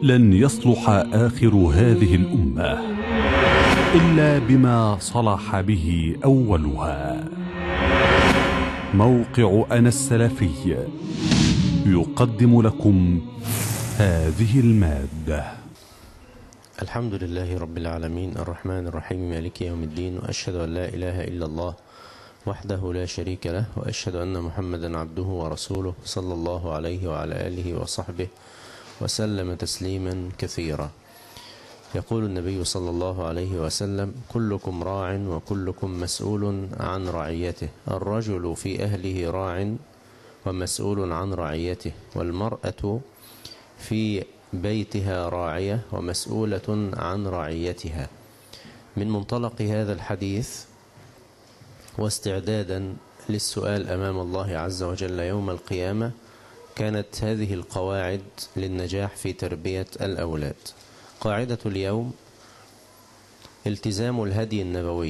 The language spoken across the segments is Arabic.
لن يصلح آخر هذه الأمة إلا بما صلح به أولها. موقع أنا السلفي يقدم لكم هذه المادة. الحمد لله رب العالمين الرحمن الرحيم مالك يوم الدين، وأشهد أن لا إله إلا الله وحده لا شريك له، وأشهد أن محمدا عبده ورسوله صلى الله عليه وعلى آله وصحبه وسلم تسليما كثيرا. يقول النبي صلى الله عليه وسلم: كلكم راع وكلكم مسؤول عن رعيته، الرجل في أهله راع ومسؤول عن رعيته، والمرأة في بيتها راعية ومسؤولة عن رعيتها. من منطلق هذا الحديث واستعدادا للسؤال أمام الله عز وجل يوم القيامة، كانت هذه القواعد للنجاح في تربية الأولاد. قاعدة اليوم: التزام الهدي النبوي.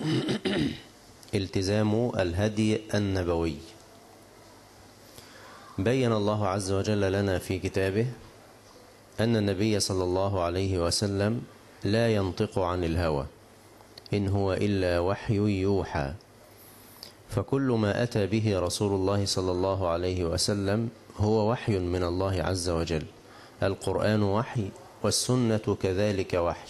التزام الهدي النبوي. بين الله عز وجل لنا في كتابه أن النبي صلى الله عليه وسلم لا ينطق عن الهوى، إن هو إلا وحي يوحى. فكل ما أتى به رسول الله صلى الله عليه وسلم هو وحي من الله عز وجل. القرآن وحي، والسنة كذلك وحي.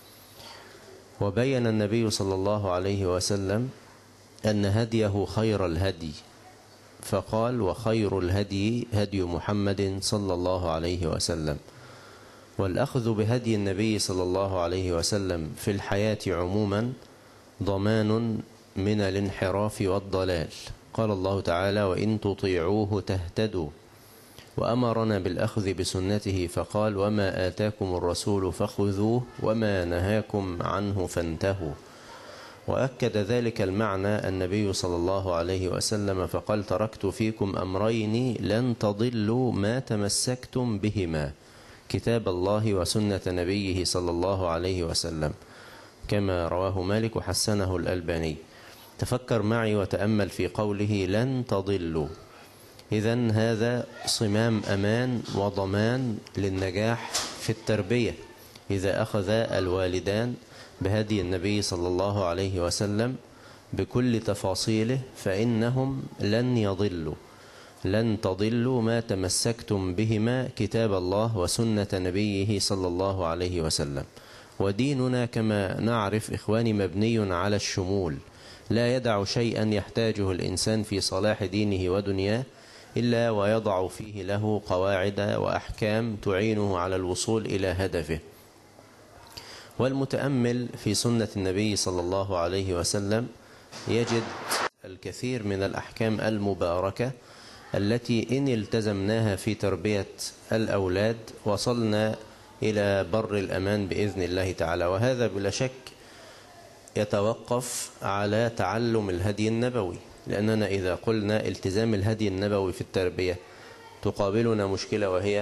وبين النبي صلى الله عليه وسلم أن هديه خير الهدي، فقال: وخير الهدي هدي محمد صلى الله عليه وسلم. والأخذ بهدي النبي صلى الله عليه وسلم في الحياة عموما ضمان من الانحراف والضلال. قال الله تعالى: وإن تطيعوه تهتدوا. وأمرنا بالأخذ بسنته فقال: وما آتاكم الرسول فخذوه وما نهاكم عنه فانتهوا. وأكد ذلك المعنى النبي صلى الله عليه وسلم فقال: تركت فيكم أمرين لن تضلوا ما تمسكتم بهما، كتاب الله وسنة نبيه صلى الله عليه وسلم، كما رواه مالك وحسنه الألباني. تفكر معي وتأمل في قوله لن تضلوا. إذن هذا صمام أمان وضمان للنجاح في التربية. إذا أخذ الوالدان بهدي النبي صلى الله عليه وسلم بكل تفاصيله فإنهم لن يضلوا. لن تضلوا ما تمسكتم بهما، كتاب الله وسنة نبيه صلى الله عليه وسلم. وديننا كما نعرف إخواني مبني على الشمول، لا يدع شيئا يحتاجه الإنسان في صلاح دينه ودنياه إلا ويضع فيه له قواعد وأحكام تعينه على الوصول إلى هدفه. والمتأمل في سنة النبي صلى الله عليه وسلم يجد الكثير من الأحكام المباركة التي إن التزمناها في تربية الأولاد وصلنا إلى بر الأمان بإذن الله تعالى. وهذا بلا شك يتوقف على تعلم الهدي النبوي، لأننا إذا قلنا التزام الهدي النبوي في التربية تقابلنا مشكلة، وهي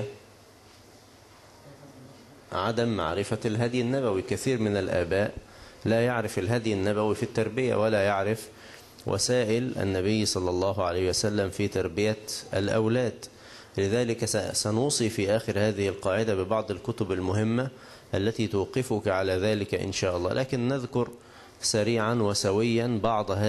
عدم معرفة الهدي النبوي. كثير من الآباء لا يعرف الهدي النبوي في التربية، ولا يعرف وسائل النبي صلى الله عليه وسلم في تربية الأولاد. لذلك سنوصي في آخر هذه القاعدة ببعض الكتب المهمة التي توقفك على ذلك إن شاء الله. لكن نذكر سريعا وسويا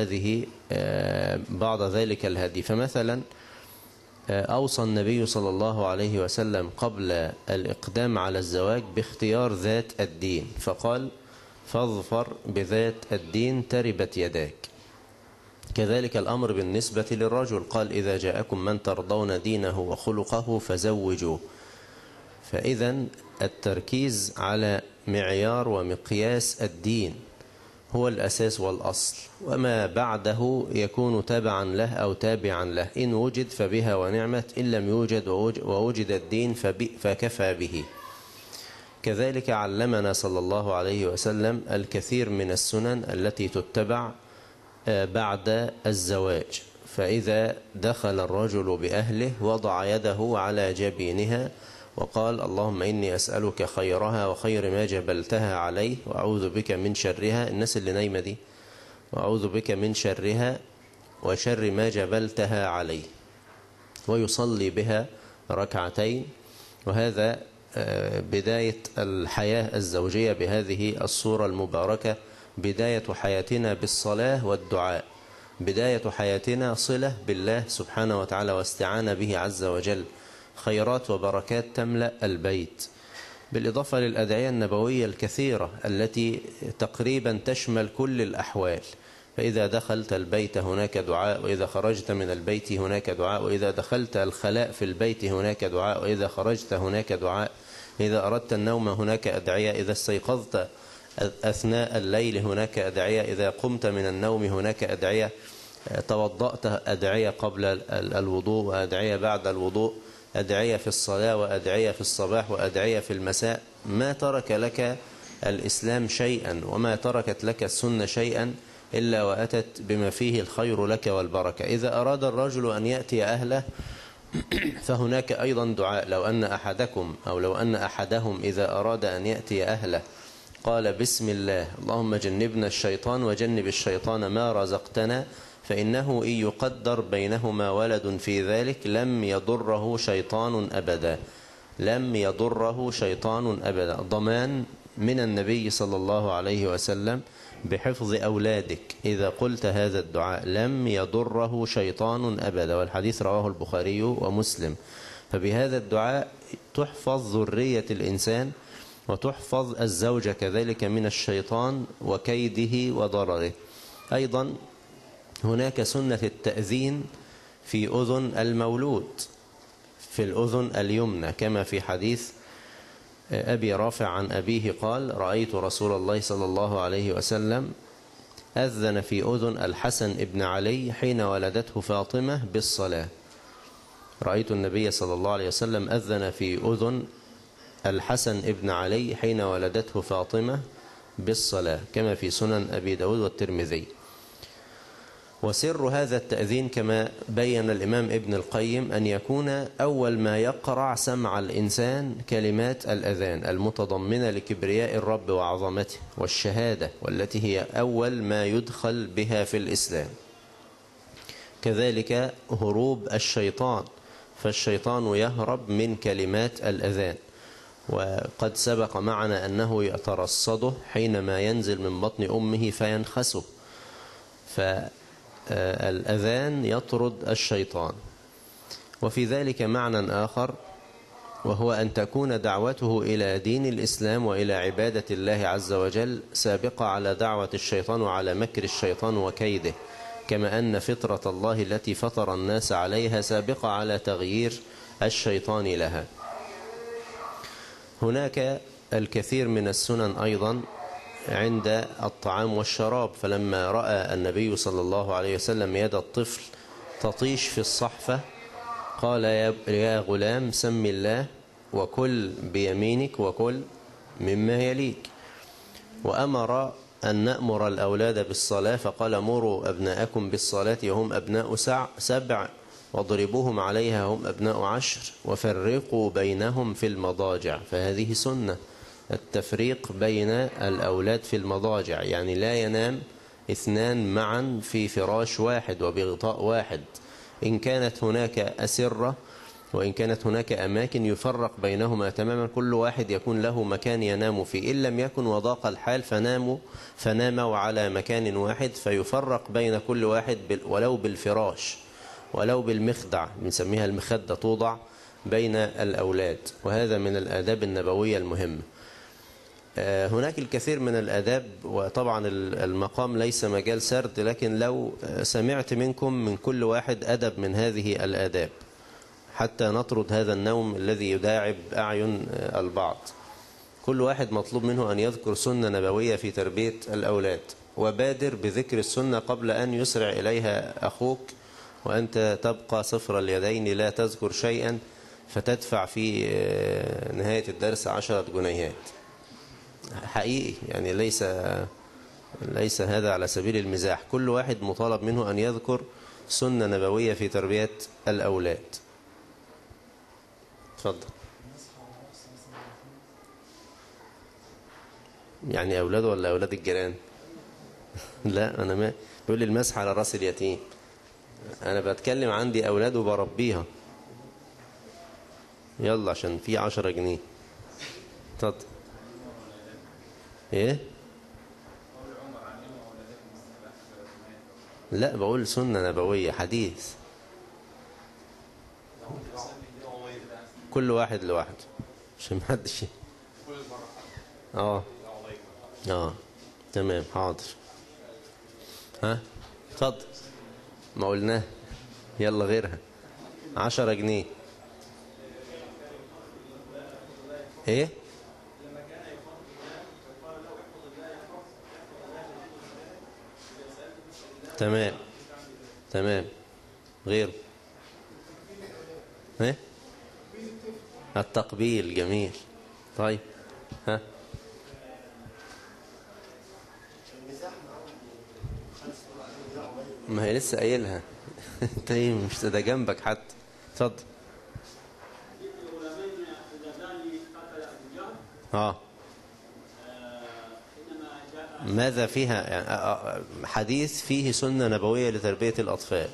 بعض ذلك الهدي. فمثلا أوصى النبي صلى الله عليه وسلم قبل الإقدام على الزواج باختيار ذات الدين، فقال: فاظفر بذات الدين تربت يداك. كذلك الأمر بالنسبة للرجل، قال: إذا جاءكم من ترضون دينه وخلقه فزوجوه. فإذا التركيز على معيار ومقياس الدين هو الأساس والأصل، وما بعده يكون تبعا له أو تابعا له. إن وجد فبها ونعمت، إن لم يوجد ووجد الدين فكفى به. كذلك علمنا صلى الله عليه وسلم الكثير من السنن التي تتبع بعد الزواج. فإذا دخل الرجل بأهله وضع يده على جبينها وقال: اللهم إني أسألك خيرها وخير ما جبلتها عليه، وأعوذ بك من شرها. الناس اللي نايمة دي: وأعوذ بك من شرها وشر ما جبلتها عليه. ويصلي بها ركعتين. وهذا بداية الحياة الزوجية بهذه الصورة المباركة. بداية حياتنا بالصلاة والدعاء، بداية حياتنا صلة بالله سبحانه وتعالى واستعانة به عز وجل، خيرات وبركات تملأ البيت، بالإضافة للأدعية النبوية الكثيرة التي تقريبا تشمل كل الأحوال. فإذا دخلت البيت هناك دعاء، وإذا خرجت من البيت هناك دعاء، وإذا دخلت الخلاء في البيت هناك دعاء، وإذا خرجت هناك دعاء، إذا أردت النوم هناك أدعية، إذا استيقظت أثناء الليل هناك أدعية، إذا قمت من النوم هناك أدعية، توضأت أدعية قبل الوضوء وأدعية بعد الوضوء، أدعية في الصلاة وأدعية في الصباح وأدعية في المساء. ما ترك لك الإسلام شيئا وما تركت لك السنة شيئا إلا وأتت بما فيه الخير لك والبركة. إذا أراد الرجل أن يأتي أهله فهناك أيضا دعاء. لو أن أحدكم أو لو أن أحدهم إذا أراد أن يأتي أهله قال بسم الله اللهم جنبنا الشيطان وجنب الشيطان ما رزقتنا، فإنه إن يقدر بينهما ولد في ذلك لم يضره شيطان أبدا، لم يضره شيطان أبدا. ضمان من النبي صلى الله عليه وسلم بحفظ أولادك إذا قلت هذا الدعاء، لم يضره شيطان أبدا، والحديث رواه البخاري ومسلم. فبهذا الدعاء تحفظ ذرية الإنسان وتحفظ الزوجة كذلك من الشيطان وكيده وضرره. أيضا هناك سنة التأذين في أذن المولود، في الأذن اليمنى، كما في حديث أبي رافع عن أبيه قال رأيت رسول الله صلى الله عليه وسلم أذن في أذن الحسن ابن علي حين ولدته فاطمة بالصلاة. رأيت النبي صلى الله عليه وسلم أذن في أذن الحسن ابن علي حين ولدته فاطمة بالصلاة، كما في سنن أبي داود والترمذي. وسر هذا التأذين كما بين الإمام ابن القيم أن يكون أول ما يقرع سمع الإنسان كلمات الأذان المتضمنة لكبرياء الرب وعظمته والشهادة، والتي هي أول ما يدخل بها في الإسلام. كذلك هروب الشيطان، فالشيطان يهرب من كلمات الأذان، وقد سبق معنا أنه يترصده حينما ينزل من بطن أمه فينخسه، فالأذان يطرد الشيطان. وفي ذلك معنى آخر، وهو أن تكون دعوته إلى دين الإسلام وإلى عبادة الله عز وجل سابقة على دعوة الشيطان وعلى مكر الشيطان وكيده، كما أن فطرة الله التي فطر الناس عليها سابقة على تغيير الشيطان لها. هناك الكثير من السنن أيضا عند الطعام والشراب، فلما رأى النبي صلى الله عليه وسلم يد الطفل تطيش في الصحفة قال يا غلام سم الله وكل بيمينك وكل مما يليك. وأمر أن نأمر الأولاد بالصلاة فقال مروا أبناءكم بالصلاة وهم أبناء 7 واضربوهم عليها هم أبناء 10 وفرقوا بينهم في المضاجع. فهذه سنة التفريق بين الأولاد في المضاجع، يعني لا ينام 2 معا في فراش واحد وبغطاء واحد. إن كانت هناك أسرة وإن كانت هناك أماكن يفرق بينهما تماما، كل واحد يكون له مكان ينام فيه. إن لم يكن وضاق الحال فناموا على مكان واحد، فيفرق بين كل واحد ولو بالفراش ولو بالمخدع، بنسميها المخدة، توضع بين الأولاد. وهذا من الآداب النبوية المهمة. هناك الكثير من الآداب، وطبعا المقام ليس مجال سرد، لكن لو سمعت منكم من كل واحد أدب من هذه الآداب حتى نطرد هذا النوم الذي يداعب أعين البعض. كل واحد مطلوب منه أن يذكر سنة نبوية في تربية الأولاد، وبادر بذكر السنة قبل أن يسرع إليها أخوك وأنت تبقى صفر اليدين لا تذكر شيئا فتدفع في نهاية الدرس 10 جنيهات. حقيقي يعني ليس هذا على سبيل المزاح. كل واحد مطالب منه أن يذكر سنة نبوية في تربية الأولاد. تفضل. يعني أولاده ولا أولاد الجيران؟ لا، أنا ما يقول لي المسح على رأس اليتيم. أنا بتكلم عندي أولاد وبربيها. يلا عشان في 10 جنيه. اتفضل. ايه؟ لا، بقول سنة نبوية، حديث. كل واحد لوحده عشان محدش. اه اه تمام، حاضر. ها اتفضل. ما قلناه. يلا غيرها. 10 جنيه. ايه؟ تمام تمام. غيره. ايه؟ التقبيل. جميل. طيب. ها؟ ما هي لسه قايلها. انت ايه؟ مش ده جنبك حتى. اتفضل. اه ماذا فيها يعني؟ حديث فيه سنة نبوية لتربية الأطفال.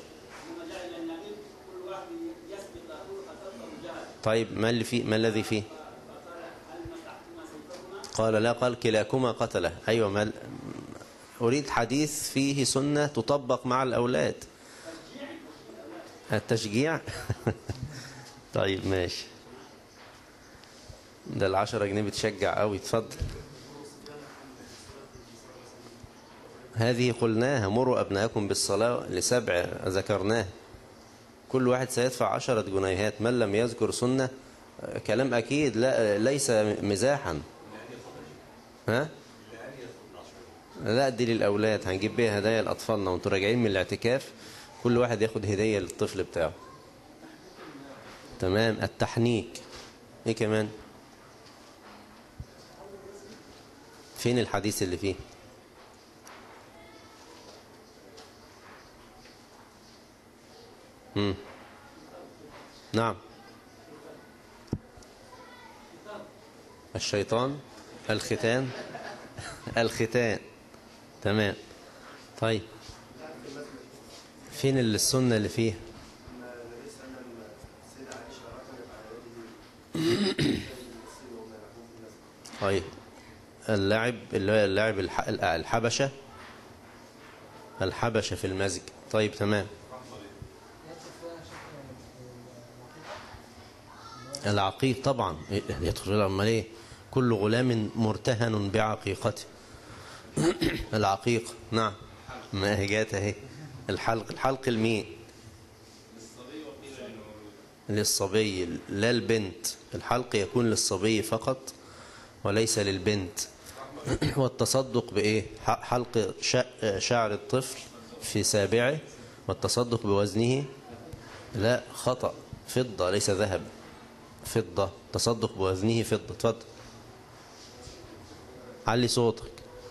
طيب ما اللي فيه؟ ما الذي فيه؟ قال لا، قال كلاكما قتله. أيوة، ما أريد حديث فيه سنة تطبق مع الأولاد. التشجيع. طيب ماشي. ده 10 جنيه بتشجع قوي. اتفضل. هذه قلناها، مروا أبناءكم بالصلاة ل7 ذكرناه. كل واحد سيدفع 10 جنيهات. من لم يذكر سنة كلام أكيد، لا ليس مزاحا. ها؟ لا، دي للأولاد، هنجيب بيها هدايا لأطفالنا وانتوا راجعين من الاعتكاف. كل واحد ياخد هدية للطفل بتاعه. تمام. التحنيك. ايه كمان؟ فين الحديث اللي فيه؟ نعم. الشيطان. الختان. الختان. تمام. طيب فين السنة اللي فيه؟ طيب اللعب، اللعب الحبشة. الحبشة في المسجد. طيب تمام. العقيق طبعا يدخل. امال ايه؟ كل غلام مرتهن بعقيقته. العقيق. نعم. ما هي جات اهي. الحلق. الحلق المين؟ للصبي لا البنت. الحلق يكون للصبي فقط وليس للبنت. والتصدق بإيه؟ حلق شعر الطفل في سابعه. والتصدق بوزنه. لا، خطأ. فضة ليس ذهب. فضة. تصدق بوزنه فضة. اتفضل. علي صوتك.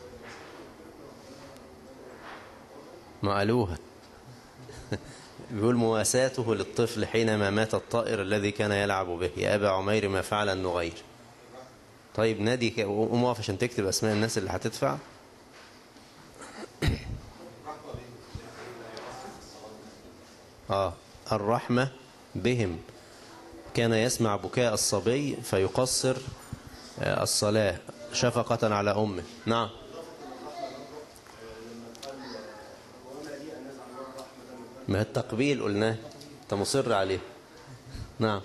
ما قالوها. بيقول مواساته للطفل حينما مات الطائر الذي كان يلعب به. يا أبا عمير ما فعل النغير. طيب نادي قوم واقف عشان تكتب أسماء الناس اللي هتدفع. الرحمة بهم. كان يسمع بكاء الصبي فيقصر الصلاة شفقة على أمه. نعم. ما التقبيل قلناه، انت مصر عليه. نعم.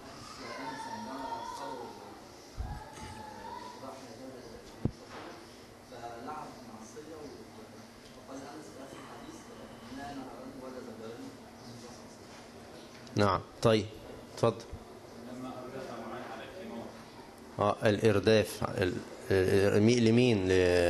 نعم. طيب اتفضل. الإرداف. لمين؟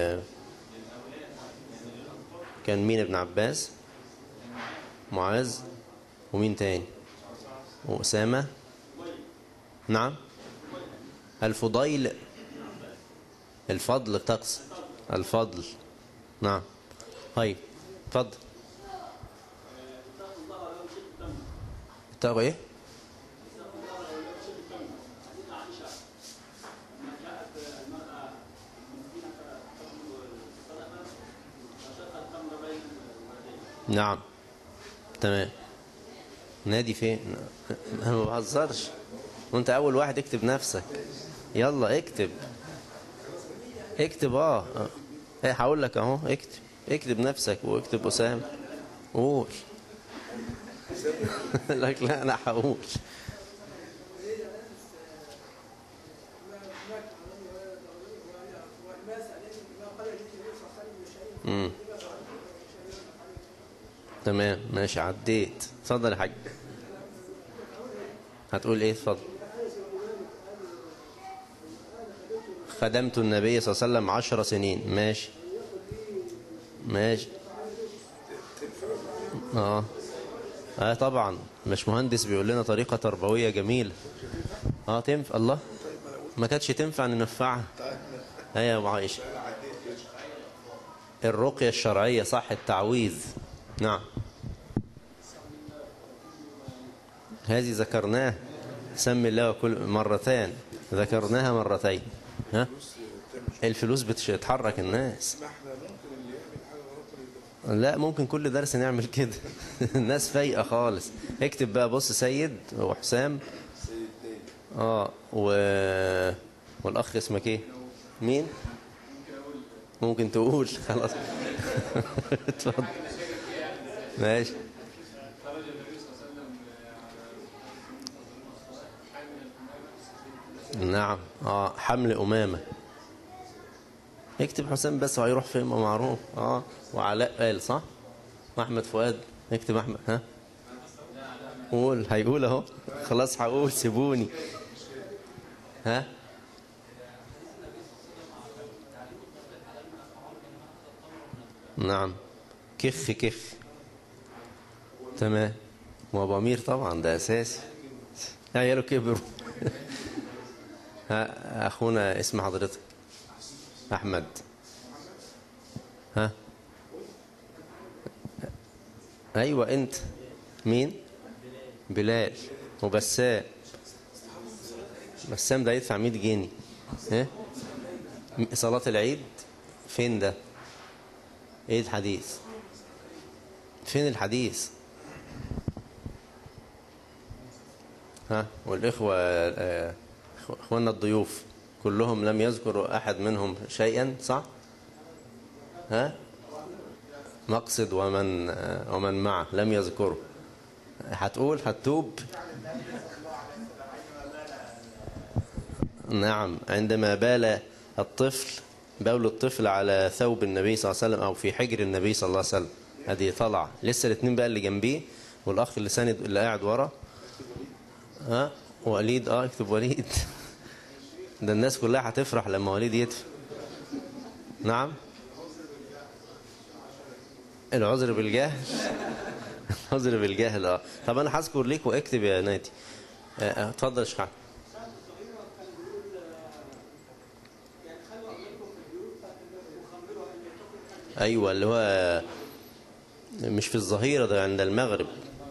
كان مين؟ ابن عباس، معاذ، ومين تاني؟ وأسامة. نعم. الفضيل. الفضل تقصد. الفضل. نعم. طيب اتفضل. اتقوا ايه؟ نعم. تمام. نادي فين؟ انا ما بهزرش. وانت اول واحد اكتب نفسك. يلا اكتب. اكتب ايه هقول لك اهو، اكتب نفسك واكتب أسامة. قول. لك لا انا هقول. تمام ماشي عديت. اتفضل يا حاج. هتقول ايه؟ اتفضل. خدمت النبي صلى الله عليه وسلم 10 سنين. ماشي ماشي. طبعا مش مهندس بيقول لنا طريقة تربوية جميلة. تنفع. الله، ما كانتش تنفع ننفعها. يا ابو عائشة، الرقية الشرعية صح، التعويذ. نعم، هذه ذكرناه. سمي الله كل مرتين، ذكرناها مرتين. الفلوس بتحرك الناس. لا ممكن كل درس نعمل كده. الناس فايقة خالص. اكتب بقى، بص، سيد وحسام. والأخ اسمك ايه؟ مين؟ ممكن تقول. خلاص. اتفضل. ماشي. نعم. حمل أمامة. اكتب حسام بس وهيروح فين؟ ما معروف. وعلاء قال صح، واحمد فؤاد. اكتب احمد. قول. هيقول اهو. خلاص هقول، سيبوني. نعم. كخ. تمام. وابو امير طبعا ده اساسي. عياله كبروا. اخونا اسم حضرتك؟ احمد. ايوه انت مين؟ بلال. وبسام. بسام ده يدفع 100 جنيه. صلاة العيد فين ده؟ ايه الحديث؟ فين الحديث؟ والإخوة اخواننا الضيوف كلهم لم يذكروا أحد منهم شيئا، صح؟ مقصد ومن معه لم يذكروا. هتقول هتوب. نعم. عندما بال الطفل على ثوب النبي صلى الله عليه وسلم أو في حجر النبي صلى الله عليه وسلم، هذه طلع لسه الاثنين بقى اللي جنبيه والأخ اللي ساند اللي قاعد ورا. وليد. اكتب وليد. ده الناس كلها هتفرح لما وليد يدفع. نعم. العذر بالجهل. العذر بالجهل. طب انا هذكر ليك واكتب يا نادي. اتفضل يا شيخ. ايوه، اللي هو مش في الظهيرة، ده عند المغرب.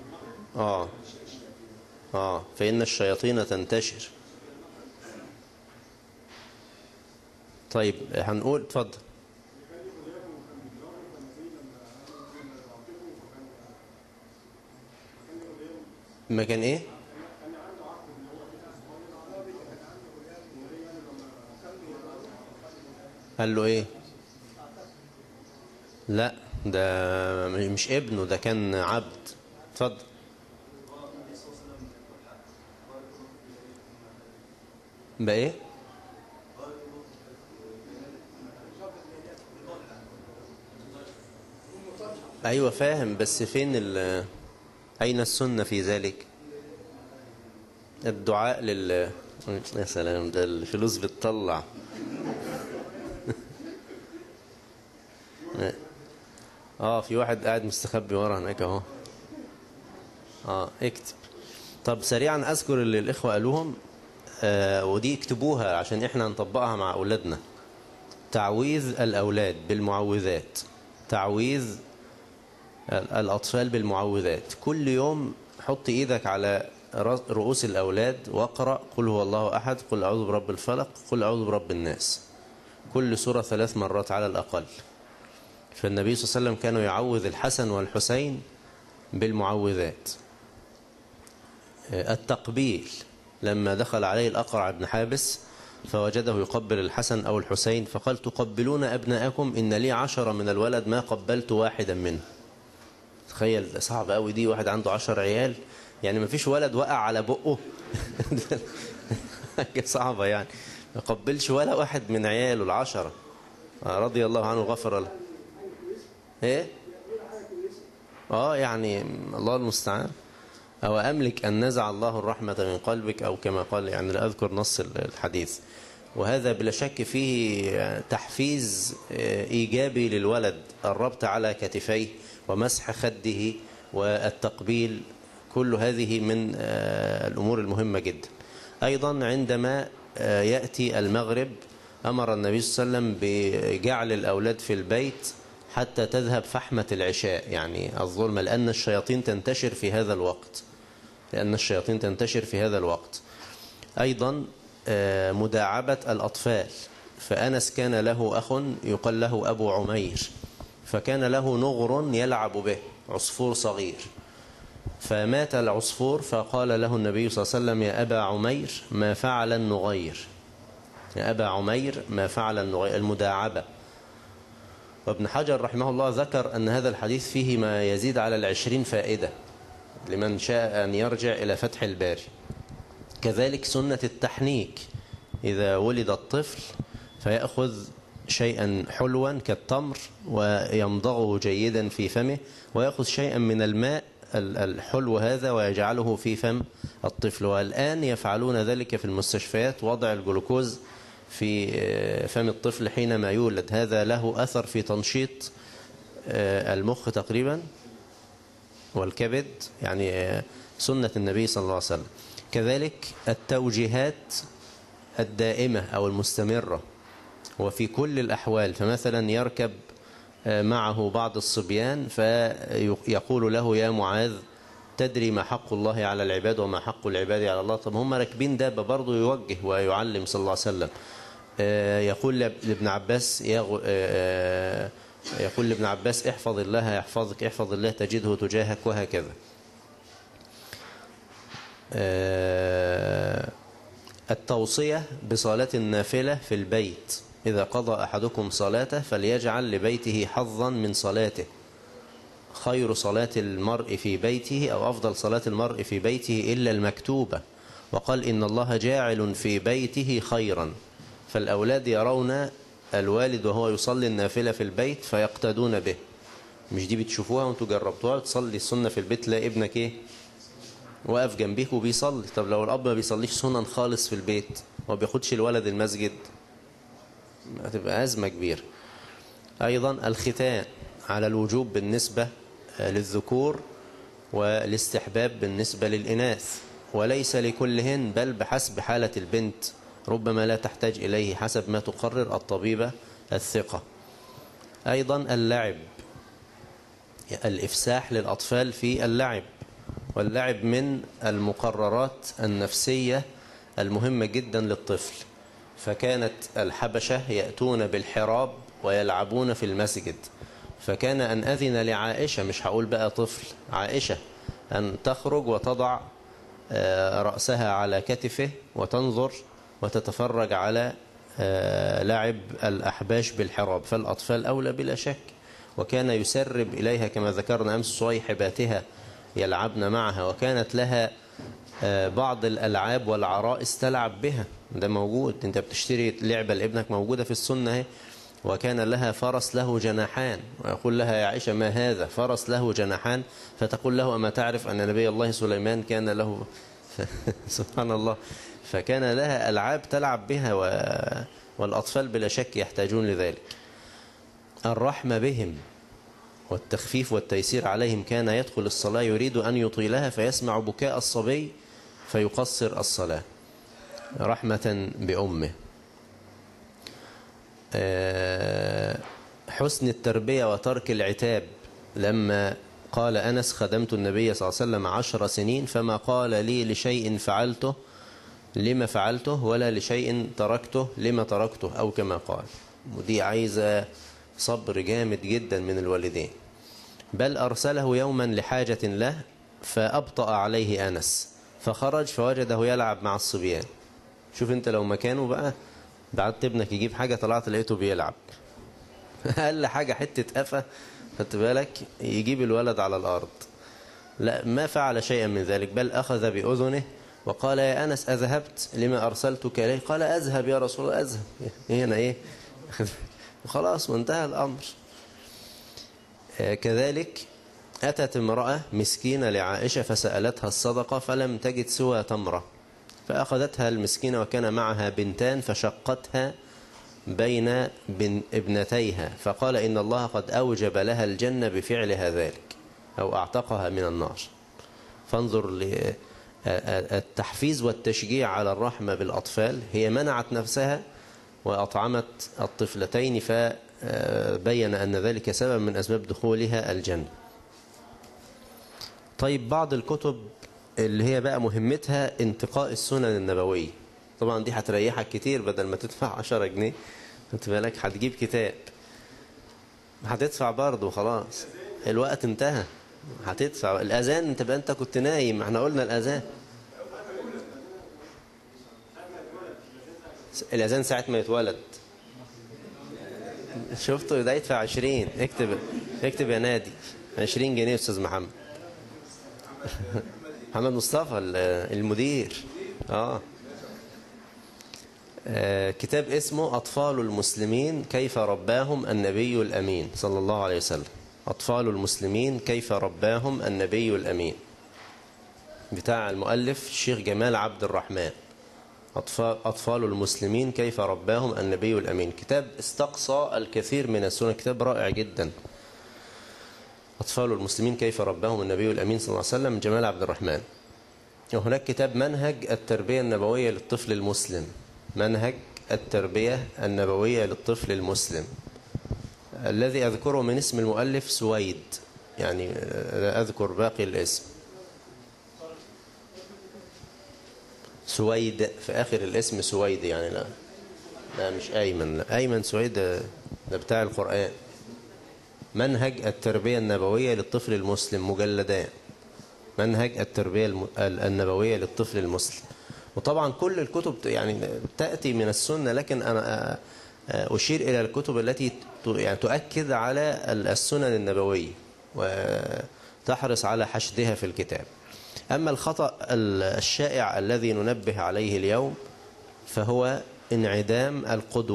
فإن الشياطين تنتشر. طيب هنقول. اتفضل. مكان ايه؟ قال له ايه؟ لا ده مش ابنه، ده كان عبد. اتفضل. بقى ايه؟ ايوه فاهم، بس فين اين السنة في ذلك؟ الدعاء يا سلام، ده الفلوس بتطلع. في واحد قاعد مستخبي ورا هناك اهو. اكتب. طب سريعا اذكر اللي الاخوة قالوهم، ودي اكتبوها عشان احنا نطبقها مع اولادنا. تعويذ الاولاد بالمعوذات، تعويذ الاطفال بالمعوذات. كل يوم حط ايدك على رؤوس الاولاد واقرأ قل هو الله احد، قل اعوذ برب الفلق، قل اعوذ برب الناس، كل سورة 3 مرات على الاقل. فالنبي صلى الله عليه وسلم كانوا يعوذ الحسن والحسين بالمعوذات. التقبيل، لما دخل عليه الأقرع بن حابس فوجده يقبل الحسن أو الحسين فقال تقبلون أبناءكم إن لي 10 من الولد ما قبلت واحدا منه. تخيل صعب قوي دي، واحد عنده 10 عيال يعني ما فيش ولد وقع على بقه حاجة صعبة يعني، ما قبلش ولا واحد من عياله ال10 رضي الله عنه غفر له. ايه يعني الله المستعان. أو أملك أن نزع الله الرحمة من قلبك أو كما قال، يعني لا أذكر نص الحديث. وهذا بلا شك فيه تحفيز إيجابي للولد، الربط على كتفيه ومسح خده والتقبيل، كل هذه من الأمور المهمة جدا. أيضا عندما يأتي المغرب أمر النبي صلى الله عليه وسلم بجعل الأولاد في البيت حتى تذهب فحمة العشاء، يعني الظلمة، لأن الشياطين تنتشر في هذا الوقت. أيضا مداعبة الأطفال، فأنس كان له أخ يقال له أبو عمير، فكان له نغر يلعب به، عصفور صغير، فمات العصفور، فقال له النبي صلى الله عليه وسلم يا أبا عمير ما فعل النغير، يا أبا عمير ما فعل النغير، المداعبة. وابن حجر رحمه الله ذكر أن هذا الحديث فيه ما يزيد على 20 فائدة لمن شاء أن يرجع إلى فتح الباري. كذلك سنة التحنيك، إذا ولد الطفل فيأخذ شيئا حلوا كالتمر ويمضغه جيدا في فمه، ويأخذ شيئا من الماء الحلو هذا ويجعله في فم الطفل. والآن يفعلون ذلك في المستشفيات، وضع الجلوكوز في فم الطفل حينما يولد، هذا له أثر في تنشيط المخ تقريبا والكبد، يعني سنة النبي صلى الله عليه وسلم. كذلك التوجيهات الدائمة أو المستمرة وفي كل الأحوال، فمثلا يركب معه بعض الصبيان فيقول له يا معاذ تدري ما حق الله على العباد وما حق العباد على الله. طب هم راكبين دابة برضه يوجه ويعلم صلى الله عليه وسلم. يقول لابن عباس احفظ الله يحفظك، احفظ الله تجده تجاهك، وهكذا. التوصية بصلاة النافلة في البيت، إذا قضى أحدكم صلاته فليجعل لبيته حظا من صلاته، خير صلاة المرء في بيته أو أفضل صلاة المرء في بيته إلا المكتوبة، وقال إن الله جاعل في بيته خيرا. فالأولاد يرون الوالد وهو يصلي النافلة في البيت فيقتدون به. مش دي بتشوفوها وانتوا جربتوها، تصلي السنة في البيت تلاقي ابنك ايه واقف جنبيك وبيصلي. طب لو الأب ما بيصليش سنن خالص في البيت وما بياخدش الولد المسجد، هتبقى أزمة كبيرة. أيضا الختان على الوجوب بالنسبة للذكور والاستحباب بالنسبة للإناث، وليس لكلهن بل بحسب حالة البنت، ربما لا تحتاج إليه حسب ما تقرر الطبيبة الثقة. أيضا اللعب، الإفساح للأطفال في اللعب، واللعب من المقررات النفسية المهمة جدا للطفل. فكانت الحبشة يأتون بالحراب ويلعبون في المسجد، فكان أن أذن لعائشة، مش هقول بقى طفل، عائشة، أن تخرج وتضع رأسها على كتفه وتنظر وتتفرج على لعب الأحباش بالحراب، فالأطفال أولى بلا شك. وكان يسرب إليها كما ذكرنا أمس صيحباتها يلعبن معها، وكانت لها بعض الألعاب والعرائس تلعب بها، ده موجود، انت بتشتري لعبة لابنك موجودة في السنة. وكان لها فرس له جناحان، ويقول لها يا عائشة ما هذا؟ فرس له جناحان، فتقول له أما تعرف أن نبي الله سليمان كان له سبحان الله. فكان لها ألعاب تلعب بها، والأطفال بلا شك يحتاجون لذلك. الرحمة بهم والتخفيف والتيسير عليهم، كان يدخل الصلاة يريد أن يطيلها فيسمع بكاء الصبي فيقصر الصلاة رحمة بأمه. حسن التربية وترك العتاب، لما قال أنس خدمت النبي صلى الله عليه وسلم 10 سنين فما قال لي لشيء فعلته لما فعلته ولا لشيء تركته لما تركته، أو كما قال. ودي عايزة صبر جامد جدا من الوالدين. بل أرسله يوما لحاجة له فأبطأ عليه أنس، فخرج فوجده يلعب مع الصبيان. شوف انت لو مكانه بقى بعت ابنك يجيب حاجة، طلعت لقيته بيلعب. أقل حاجة حتة قفا، خدت بالك، يجيب الولد على الأرض. لا، ما فعل شيئا من ذلك، بل أخذ بأذنه وقال: يا أنس أذهبت لما أرسلتك إليه؟ قال: أذهب يا رسول الله، أذهب. هنا إيه؟ وخلاص وانتهى الأمر. كذلك أتت امرأة مسكينة لعائشة فسألتها الصدقة فلم تجد سوى تمرة، فأخذتها المسكينة وكان معها بنتان فشقتها بين ابنتيها، فقال: إن الله قد أوجب لها الجنة بفعلها ذلك، أو أعتقها من النار. فانظر للتحفيز والتشجيع على الرحمة بالأطفال. هي منعت نفسها وأطعمت الطفلتين، فبين أن ذلك سبب من أسباب دخولها الجنة. طيب، بعض الكتب اللي هي بقى مهمتها انتقاء السنن النبوية، طبعا دي هتريحك كتير، بدل ما تدفع 10 جنيه انت بالك هتجيب كتاب، هتدفع برضه خلاص، الوقت انتهى، هتدفع. الأذان انت كنت نايم، احنا قلنا الأذان ساعة ما يتولد. شفتوا؟ ده يدفع 20. اكتب يا نادي 20 جنيه أستاذ محمد. محمد مصطفى المدير. كتاب اسمه أطفال المسلمين كيف رباهم النبي الأمين صلى الله عليه وسلم. أطفال المسلمين كيف رباهم النبي الأمين، بتاع المؤلف الشيخ جمال عبد الرحمن. أطفال المسلمين كيف رباهم النبي الأمين، كتاب استقصى الكثير من السنة، كتاب رائع جدا. أطفال المسلمين كيف رباهم النبي الأمين صلى الله عليه وسلم، جمال عبد الرحمن. وهناك كتاب منهج التربية النبوية للطفل المسلم، منهج التربية النبوية للطفل المسلم، الذي أذكره من اسم المؤلف سويد، يعني لا أذكر باقي الاسم. سويد في آخر الاسم سويد، يعني لا مش أيمن، لا أيمن سويد ده بتاع القرآن. منهج التربية النبوية للطفل المسلم، مجلدان، منهج التربية النبوية للطفل المسلم. وطبعا كل الكتب يعني تأتي من السنة، لكن أنا أشير إلى الكتب التي يعني تؤكد على السنن النبوية وتحرص على حشدها في الكتاب. أما الخطأ الشائع الذي ننبه عليه اليوم فهو انعدام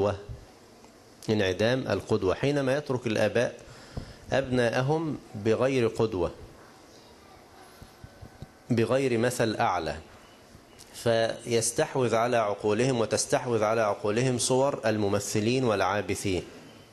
القدوة، حينما يترك الآباء أبناءهم بغير قدوة، بغير مثل أعلى، فيستحوذ على عقولهم وتستحوذ على عقولهم صور الممثلين والعابثين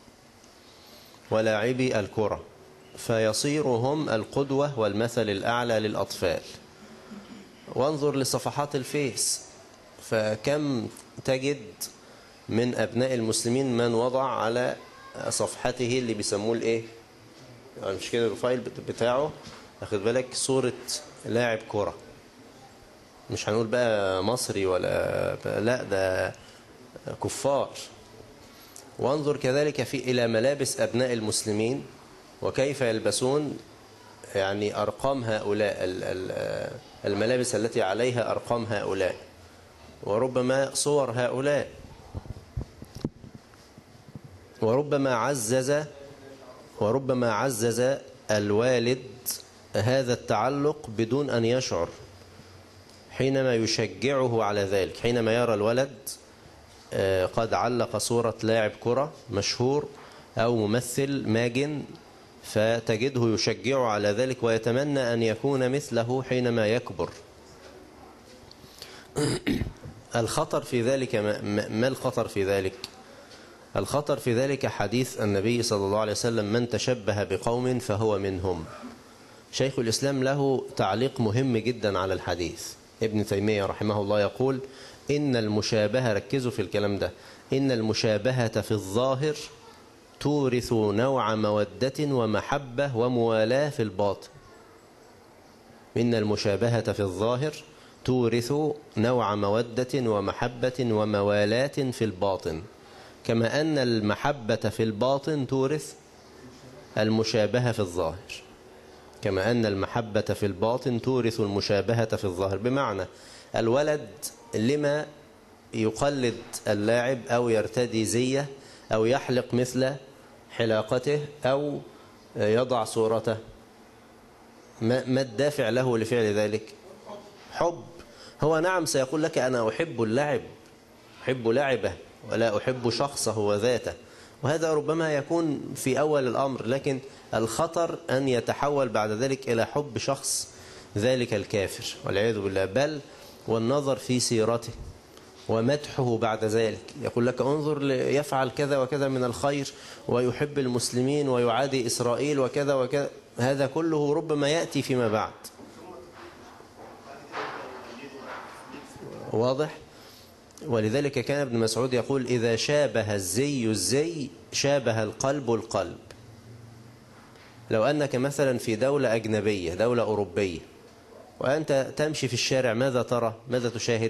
ولاعبي الكرة، فيصيروا هم القدوة والمثل الأعلى للأطفال. وانظر لصفحات الفيس، فكم تجد من أبناء المسلمين من وضع على صفحته اللي بيسموه الإيه، يعني مش كده البروفايل بتاعه، أخذ بالك، صورة لاعب كرة، مش هنقول بقى مصري ولا لا، ده كفار. وانظر كذلك إلى ملابس أبناء المسلمين وكيف يلبسون، يعني أرقام هؤلاء، الملابس التي عليها أرقام هؤلاء، وربما صور هؤلاء، وربما عزز الوالد هذا التعلق بدون أن يشعر، حينما يشجعه على ذلك، حينما يرى الولد قد علق صورة لاعب كرة مشهور أو ممثل ماجن، فتجده يشجعه على ذلك ويتمنى أن يكون مثله حينما يكبر. الخطر في ذلك، ما الخطر في ذلك؟ الخطر في ذلك حديث النبي صلى الله عليه وسلم: من تشبه بقوم فهو منهم. شيخ الإسلام له تعليق مهم جدا على الحديث. ابن تيمية رحمه الله يقول: إن المشابهة، ركزوا في الكلام ده، إن المشابهة في الظاهر تورث نوع مودة ومحبة وموالاة في الباطن. إن المشابهة في الظاهر تورث نوع مودة ومحبة وموالاة في الباطن، كما أن المحبة في الباطن تورث المشابهة في الظاهر، كما أن المحبة في الباطن تورث المشابهة في الظاهر. بمعنى الولد لما يقلد اللاعب أو يرتدي زيه أو يحلق مثل حلاقته أو يضع صورته؟ ما الدافع له لفعل ذلك؟ حب. هو نعم سيقول لك أنا أحب اللعب، أحب لعبه ولا أحب شخصه وذاته، وهذا ربما يكون في أول الأمر، لكن الخطر أن يتحول بعد ذلك إلى حب شخص ذلك الكافر والعياذ بالله، بل والنظر في سيرته ومدحه بعد ذلك. يقول لك انظر يفعل كذا وكذا من الخير ويحب المسلمين ويعادي إسرائيل وكذا وكذا، هذا كله ربما يأتي فيما بعد. واضح؟ ولذلك كان ابن مسعود يقول إذا شابه الزي الزي شابه القلب القلب. لو أنك مثلا في دولة أجنبية، دولة أوروبية، وأنت تمشي في الشارع، ماذا ترى؟ ماذا تشاهد؟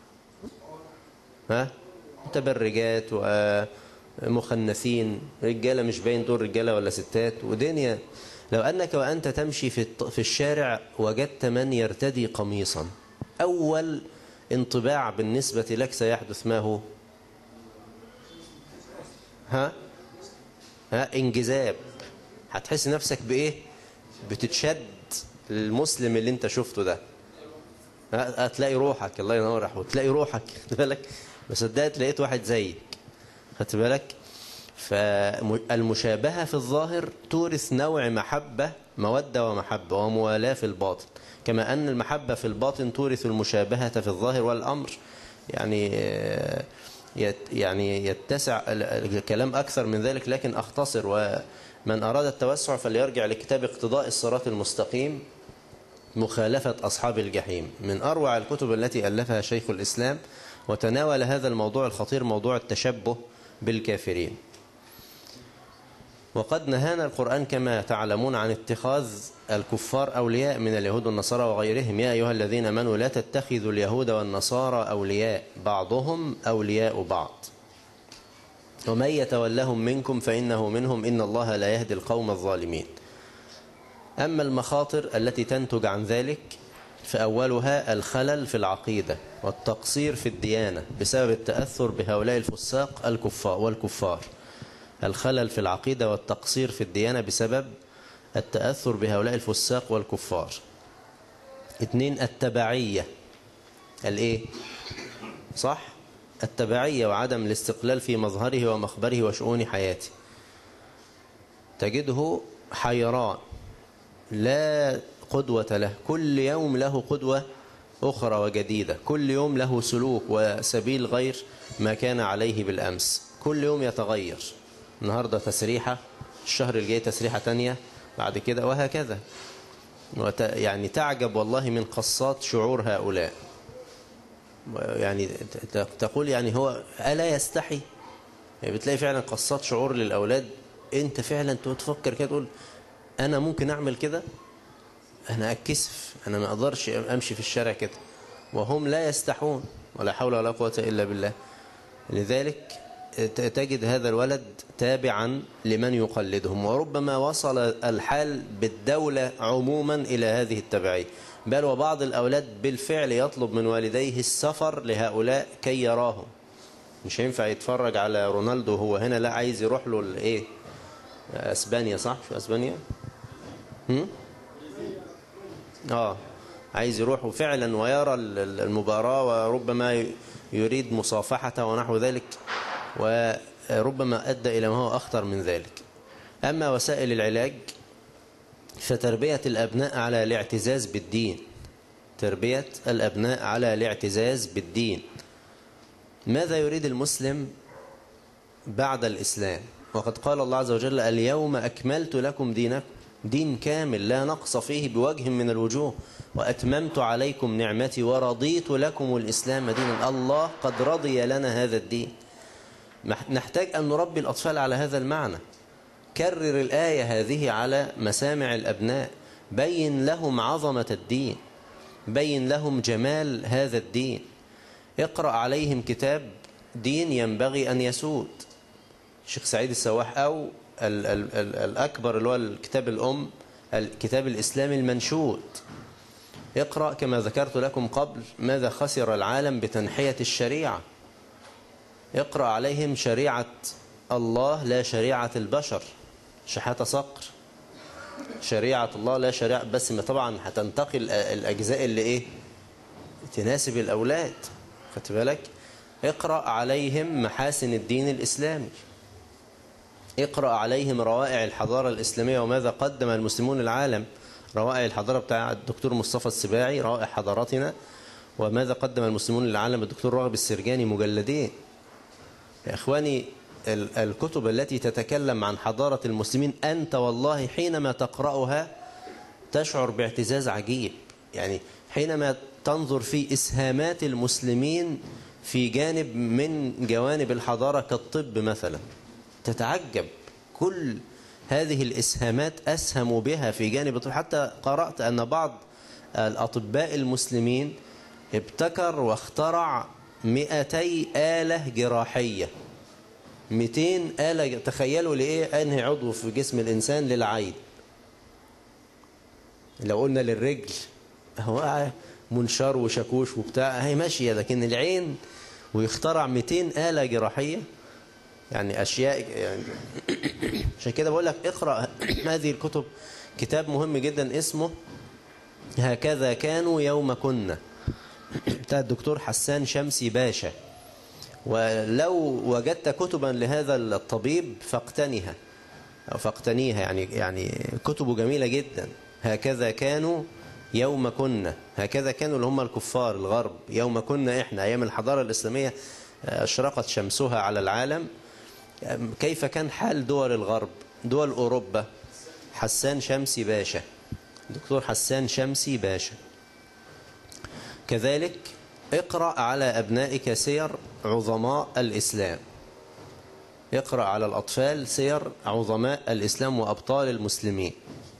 متبرجات ومخنثين، رجالة مش باين دول رجالة ولا ستات ودنيا. لو أنك وأنت تمشي في الشارع وجدت من يرتدي قميصا، أول انطباع بالنسبة لك سيحدث ما هو؟ انجذاب. هتحس نفسك بإيه؟ بتتشد المسلم اللي انت شفته ده، هتلاقي روحك، الله ينور، وتلاقي روحك بالك، بس صدقت لقيت واحد زيك، خدت بالك؟ فالمشابهة في الظاهر تورث نوع محبة، مودة ومحبة وموالاة في الباطن، كما أن المحبة في الباطن تورث المشابهة في الظاهر. والأمر يعني يتسع الكلام أكثر من ذلك، لكن أختصر. ومن أراد التوسع فليرجع لكتاب اقتضاء الصراط المستقيم مخالفة أصحاب الجحيم، من أروع الكتب التي ألفها شيخ الإسلام، وتناول هذا الموضوع الخطير، موضوع التشبه بالكافرين. وقد نهانا القرآن كما تعلمون عن اتخاذ الكفار أولياء من اليهود والنصارى وغيرهم. يا أيها الذين آمنوا لا تتخذوا اليهود والنصارى أولياء بعضهم أولياء بعض ومن يتولهم منكم فإنه منهم إن الله لا يهدي القوم الظالمين. أما المخاطر التي تنتج عن ذلك فأولها الخلل في العقيدة والتقصير في الديانة بسبب التأثر بهؤلاء الفساق والكفار. الخلل في العقيدة والتقصير في الديانة بسبب التأثر بهؤلاء الفساق والكفار. 2 التبعية. الإيه؟ صح؟ التبعية وعدم الاستقلال في مظهره ومخبره وشؤون حياته. تجده حيران لا قدوة له، كل يوم له قدوة أخرى وجديدة، كل يوم له سلوك وسبيل غير ما كان عليه بالأمس، كل يوم يتغير. النهاردة تسريحة، الشهر الجاي تسريحة تانية، بعد كده وهكذا. يعني تعجب والله من قصات شعور هؤلاء. يعني تقول يعني هو ألا يستحي؟ يعني بتلاقي فعلا قصات شعور للأولاد، انت فعلا تفكر كده تقول أنا ممكن أعمل كده؟ أنا أتكسف، أنا ما أقدرش أمشي في الشارع كده، وهم لا يستحون، ولا حول ولا قوة إلا بالله. لذلك تجد هذا الولد تابعا لمن يقلدهم، وربما وصل الحال بالدولة عموما إلى هذه التبعية، بل وبعض الأولاد بالفعل يطلب من والديه السفر لهؤلاء كي يراهم. مش هينفع يتفرج على رونالدو وهو هنا، لا، عايز يروح له الإيه؟ أسبانيا، صح؟ شو أسبانيا؟ عايز يروح فعلا ويرى المباراة، وربما يريد مصافحة ونحو ذلك، وربما أدى إلى ما هو أخطر من ذلك. أما وسائل العلاج فتربية الأبناء على الاعتزاز بالدين، تربية الأبناء على الاعتزاز بالدين. ماذا يريد المسلم بعد الإسلام؟ وقد قال الله عز وجل اليوم أكملت لكم دينكم، دين كامل لا نقص فيه بوجه من الوجوه، وأتممت عليكم نعمتي ورضيت لكم الإسلام دينا. الله قد رضي لنا هذا الدين. نحتاج أن نربي الأطفال على هذا المعنى. كرر الآية هذه على مسامع الأبناء، بين لهم عظمة الدين، بين لهم جمال هذا الدين، اقرأ عليهم كتاب دين ينبغي أن يسود. الشيخ سعيد السواح، أو الأكبر اللي هو الكتاب الأم، الكتاب الإسلامي المنشود. اقرأ كما ذكرت لكم قبل ماذا خسر العالم بتنحية الشريعة، اقرأ عليهم شريعة الله لا شريعة البشر. شحاتة صقر، شريعة الله لا شريعة، بس طبعا هتنتقل الأجزاء اللي إيه تناسب الأولاد. خدت بالك؟ اقرأ عليهم محاسن الدين الإسلامي، اقرأ عليهم روائع الحضارة الإسلامية وماذا قدم المسلمون للعالم. روائع الحضارة بتاع الدكتور مصطفى السباعي، روائع حضارتنا وماذا قدم المسلمون للعالم، الدكتور راغب السرجاني، مجلدين. يا إخواني، الكتب التي تتكلم عن حضارة المسلمين أنت والله حينما تقرأها تشعر باعتزاز عجيب. يعني حينما تنظر في إسهامات المسلمين في جانب من جوانب الحضارة كالطب مثلا، تتعجب كل هذه الإسهامات أسهموا بها في جانب الطب. حتى قرأت أن بعض الأطباء المسلمين ابتكر واخترع 200 آلة جراحية. 200 آلة، تخيلوا لإيه أنهي عضو في جسم الإنسان للعين. لو قلنا للرجل هو منشار وشاكوش وبتاع هي ماشية، لكن العين ويخترع 200 آلة جراحية، يعني أشياء يعني. عشان كده بقول لك اقرأ هذه الكتب. كتاب مهم جدا اسمه هكذا كانوا يوم كنا بتاع الدكتور حسان شمسي باشا. ولو وجدت كتبا لهذا الطبيب فاقتنيها أو فاقتنيها، يعني كتبه جميلة جدا. هكذا كانوا يوم كنا، هكذا كانوا اللي هم الكفار الغرب، يوم كنا إحنا أيام الحضارة الإسلامية أشرقت شمسها على العالم. كيف كان حال دول الغرب، دول أوروبا؟ حسان شمسي باشا، دكتور حسان شمسي باشا. كذلك اقرأ على أبنائك سير عظماء الإسلام، اقرأ على الأطفال سير عظماء الإسلام وأبطال المسلمين.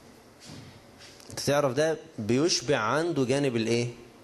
تعرف ده بيشبع عنده جانب الإيه؟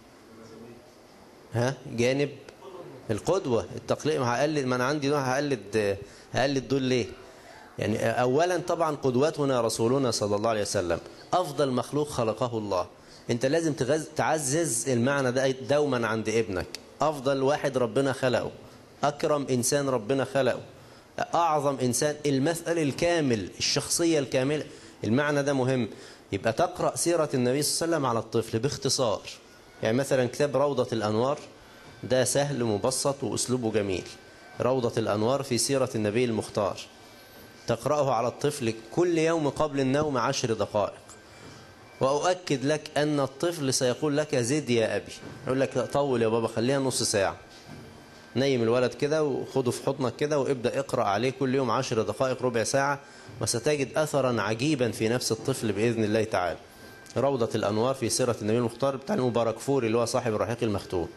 جانب القدوة، التقليد. هقلد، ما أنا عندي نوع هقلد دول ليه؟ يعني أولا طبعا قدوتنا رسولنا صلى الله عليه وسلم، أفضل مخلوق خلقه الله. أنت لازم تعزز المعنى ده دوما عند ابنك. أفضل واحد ربنا خلقه، أكرم إنسان ربنا خلقه، أعظم إنسان، المثل الكامل، الشخصية الكاملة. المعنى ده مهم. يبقى تقرأ سيرة النبي صلى الله عليه وسلم على الطفل باختصار. يعني مثلا كتاب روضة الأنوار ده سهل مبسط وأسلوبه جميل. روضة الأنوار في سيرة النبي المختار، تقرأه على الطفل كل يوم قبل النوم 10 دقائق. وأؤكد لك أن الطفل سيقول لك زد يا أبي، يقول لك طول يا بابا خليها نص ساعة. نيم الولد كده وخده في حضنك كده وابدأ اقرأ عليه كل يوم 10 دقائق ربع ساعة، وستجد أثرا عجيبا في نفس الطفل بإذن الله تعالى. روضة الأنوار في سيرة النبي المختار بتاع المبارك فوري اللي هو صاحب الرحيق المختوم.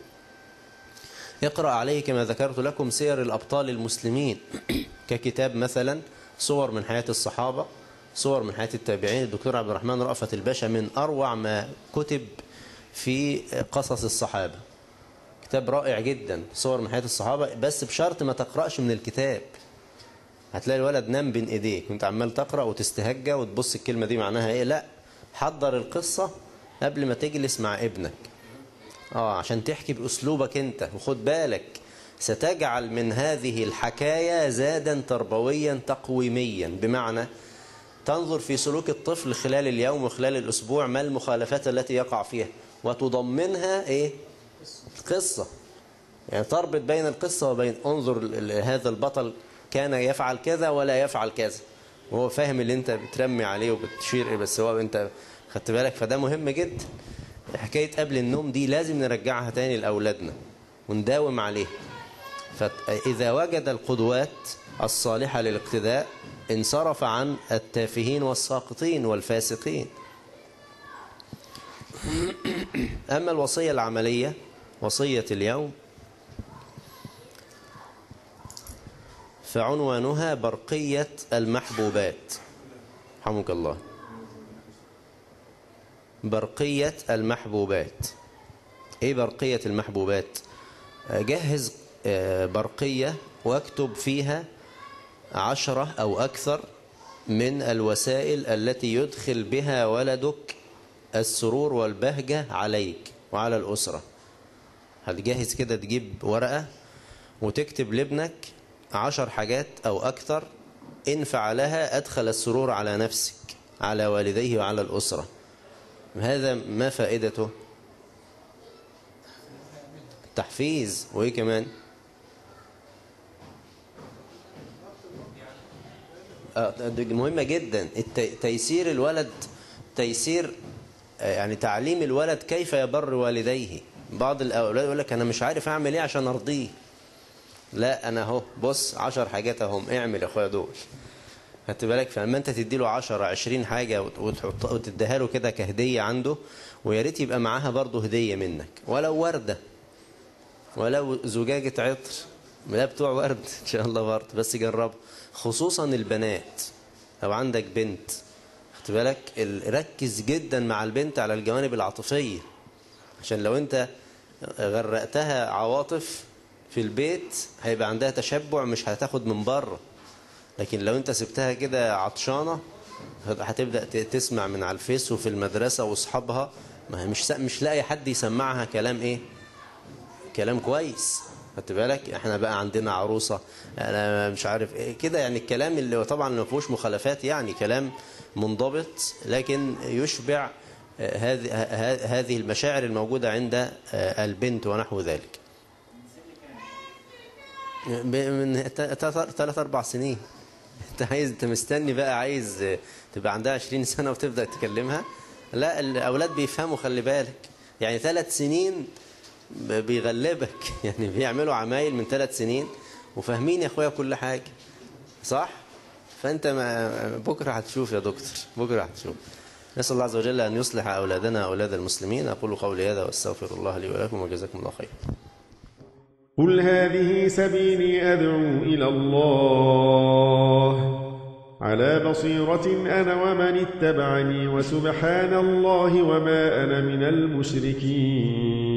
اقرأ عليه كما ذكرت لكم سير الأبطال المسلمين، ككتاب مثلا صور من حياة الصحابة، صور من حياة التابعين، الدكتور عبد الرحمن رأفت الباشا، من أروع ما كتب في قصص الصحابة. كتاب رائع جدا، صور من حياة الصحابة، بس بشرط ما تقرأش من الكتاب. هتلاقي الولد نام بين ايديك وانت عمال تقرأ وتستهجى وتبص الكلمة دي معناها ايه. لا، حضر القصة قبل ما تجلس مع ابنك عشان تحكي بأسلوبك انت. وخد بالك ستجعل من هذه الحكاية زادا تربويا تقويميا، بمعنى تنظر في سلوك الطفل خلال اليوم وخلال الأسبوع، ما المخالفات التي يقع فيها، وتضمنها ايه؟ القصة. يعني تربط بين القصة وبين انظر هذا البطل كان يفعل كذا ولا يفعل كذا، وهو فاهم اللي انت بترمي عليه وبتشير بس هو انت خدت بالك. فده مهم جدا. حكاية قبل النوم دي لازم نرجعها تاني لأولادنا ونداوم عليها. فإذا وجد القدوات الصالحة للاقتداء انصرف عن التافهين والساقطين والفاسقين. أما الوصية العملية، وصية اليوم، فعنوانها برقية المحبوبات. رحمك الله. برقية المحبوبات. ايه برقية المحبوبات؟ جهز برقية واكتب فيها 10 أو أكثر من الوسائل التي يدخل بها ولدك السرور والبهجة عليك وعلى الأسرة. هتجهز كده، تجيب ورقة وتكتب لابنك 10 حاجات أو أكثر إن فعلها أدخل السرور على نفسك، على والديه وعلى الأسرة. هذا ما فائدته؟ تحفيز. وإيه كمان؟ مهمة جدا تيسير الولد، تيسير يعني تعليم الولد كيف يبر والديه. بعض الأولاد يقول لك أنا مش عارف أعمل إيه عشان أرضيه. لا، أنا أهو بص 10 حاجات أهم، اعمل يا أخويا دول. خدت بالك؟ فلما أنت تديله 10 20 حاجة وتديها له كده كهدية عنده، ويا ريت يبقى معاها برضه هدية منك، ولو وردة ولو زجاجة عطر، لا بتوع ورد إن شاء الله برضه، بس جربه. خصوصا البنات، لو عندك بنت خدت بالك ركز جدا مع البنت على الجوانب العاطفية، عشان لو أنت غرقتها عواطف في البيت هيبقى عندها تشبع، مش هتاخد من بره. لكن لو أنت سبتها كده عطشانة هتبدأ تسمع من على الفيس وفي المدرسة وأصحابها، ما هي مش لاقي حد يسمعها كلام إيه، كلام كويس. خدت بالك؟ احنا بقى عندنا عروسة، انا مش عارف ايه كده، يعني الكلام اللي طبعا ما فيهوش مخالفات، يعني كلام منضبط لكن يشبع هذه المشاعر الموجودة عند البنت ونحو ذلك. من 3-4 سنين. انت مستني بقى عايز تبقى عندها 20 سنة وتبدأ تكلمها؟ لا، الاولاد بيفهموا، خلي بالك. يعني 3 سنين بيغلبك، يعني بيعملوا عمايل من 3 سنين وفاهمين يا اخويا كل حاجة، صح؟ فانت بكرة هتشوف يا دكتور، بكرة هتشوف. نسأل الله عز وجل أن يصلح أولادنا أولاد المسلمين. أقول قولي هذا وأستغفر الله لي ولكم وجزاكم الله خير. قل هذه سبيلي أدعو إلى الله على بصيرة أنا ومن اتبعني، وسبحان الله وما أنا من المشركين.